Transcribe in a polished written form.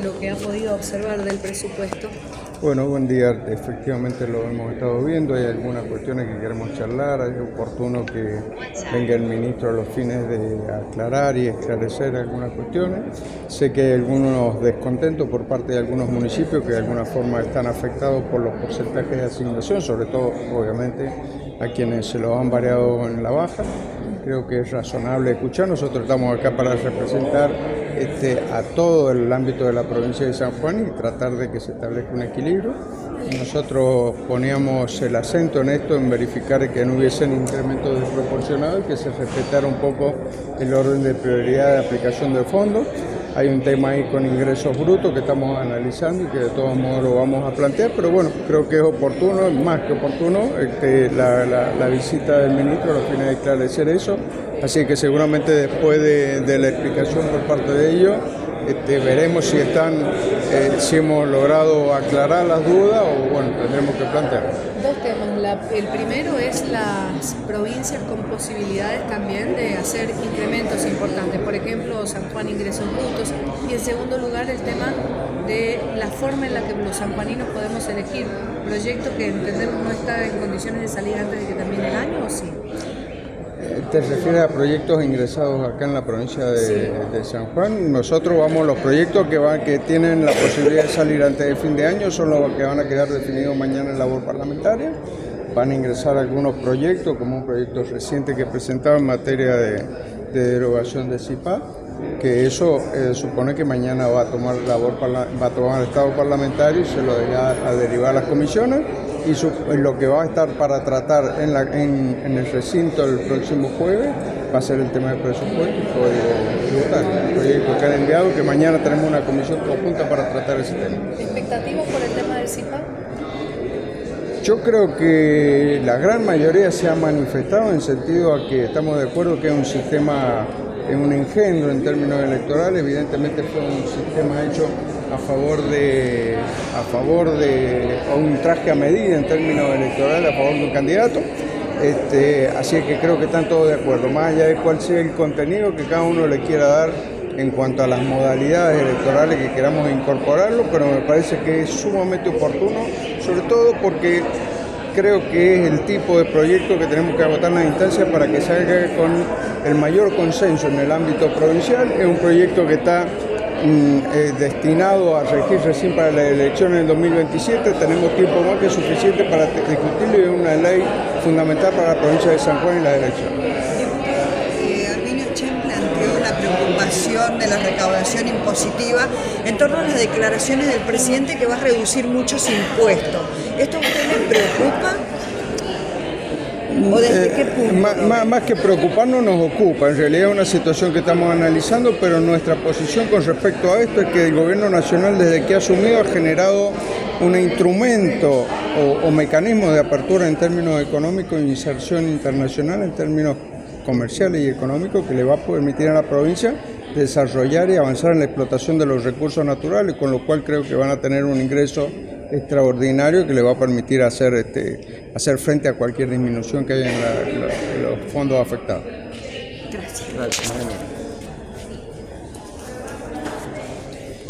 lo que ha podido observar del presupuesto. Bueno, buen día. Efectivamente lo hemos estado viendo. Hay algunas cuestiones que queremos charlar. Es oportuno que venga el ministro a los fines de aclarar y esclarecer algunas cuestiones. Sé que hay algunos descontentos por parte de algunos municipios que de alguna forma están afectados por los porcentajes de asignación, sobre todo, obviamente, a quienes se los han variado en la baja. Creo que es razonable escuchar. Nosotros estamos acá para representar a todo el ámbito de la provincia de San Juan y tratar de que se establezca un equilibrio. Nosotros poníamos el acento en esto, en verificar que no hubiesen incrementos desproporcionados y que se respetara un poco el orden de prioridad de aplicación del fondo. Hay un tema ahí con ingresos brutos que estamos analizando y que de todos modos lo vamos a plantear, pero bueno, creo que es oportuno, más que oportuno, la visita del ministro a los fines de esclarecer eso. Así que seguramente después de la explicación por parte de ellos, veremos si hemos logrado aclarar las dudas o bueno, tendremos que plantear. Dos temas. El primero es las provincias con posibilidades también de hacer incrementos importantes, por ejemplo, San Juan ingresos brutos, y en segundo lugar el tema de la forma en la que los sanjuaninos podemos elegir proyectos que entendemos no está en condiciones de salir antes de que termine el año, ¿o sí? ¿Te refieres a proyectos ingresados acá en la provincia de San Juan? Nosotros los proyectos que tienen la posibilidad de salir antes del fin de año son los que van a quedar definidos mañana en labor parlamentaria. Van a ingresar algunos proyectos, como un proyecto reciente que presentaba en materia de derogación de CIPA, que eso supone que mañana va a tomar estado parlamentario y se lo irá a derivar a las comisiones. Y lo que va a estar para tratar en el recinto el próximo jueves va a ser el tema del presupuesto y código tributario. El proyecto que han enviado, que mañana tenemos una comisión conjunta para tratar ese tema. ¿Expectativas por el tema del CIPA? Yo creo que la gran mayoría se ha manifestado en sentido a que estamos de acuerdo que es un sistema, es un engendro en términos electorales. Evidentemente fue un sistema hecho a favor de un traje a medida en términos electorales, a favor de un candidato. Así que creo que están todos de acuerdo, más allá de cuál sea el contenido que cada uno le quiera dar en cuanto a las modalidades electorales que queramos incorporarlo, pero me parece que es sumamente oportuno, sobre todo porque creo que es el tipo de proyecto que tenemos que agotar en las instancias para que salga con el mayor consenso en el ámbito provincial. Es un proyecto que está destinado a regir recién para las elecciones del 2027, tenemos tiempo más que suficiente para discutirlo y es una ley fundamental para la provincia de San Juan y las elecciones. Arminio Chen planteó la preocupación de la recaudación impositiva en torno a las declaraciones del presidente que va a reducir muchos impuestos. ¿Esto a usted le preocupa? ¿O desde qué punto? Más que preocuparnos nos ocupa, en realidad es una situación que estamos analizando, pero nuestra posición con respecto a esto es que el gobierno nacional desde que ha asumido ha generado un instrumento o mecanismo de apertura en términos económicos e inserción internacional en términos comerciales y económicos que le va a permitir a la provincia desarrollar y avanzar en la explotación de los recursos naturales, con lo cual creo que van a tener un ingreso extraordinario que le va a permitir hacer frente a cualquier disminución que haya en los fondos afectados. Gracias. Gracias.